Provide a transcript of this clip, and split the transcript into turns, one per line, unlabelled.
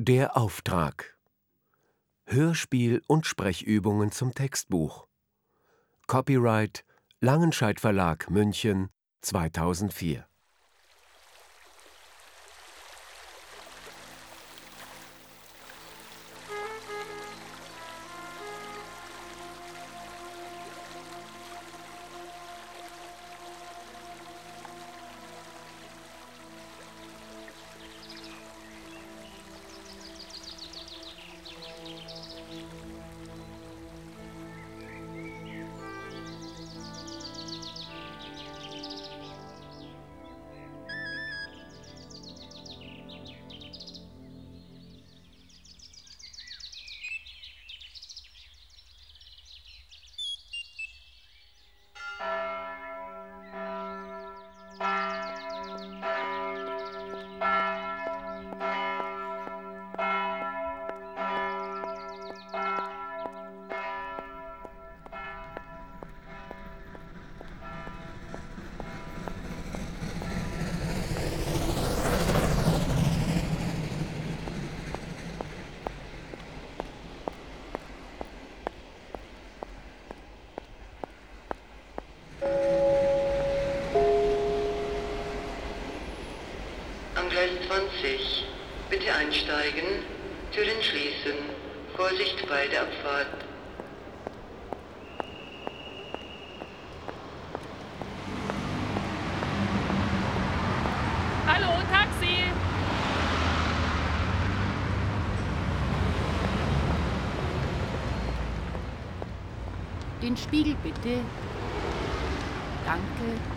Der Auftrag. Hörspiel und Sprechübungen zum Textbuch. Copyright Langenscheidt Verlag München 2004.
Am Gleis 20. Bitte einsteigen, Türen schließen. Vorsicht bei der Abfahrt.
Hallo, Taxi!
Den Spiegel bitte. Danke.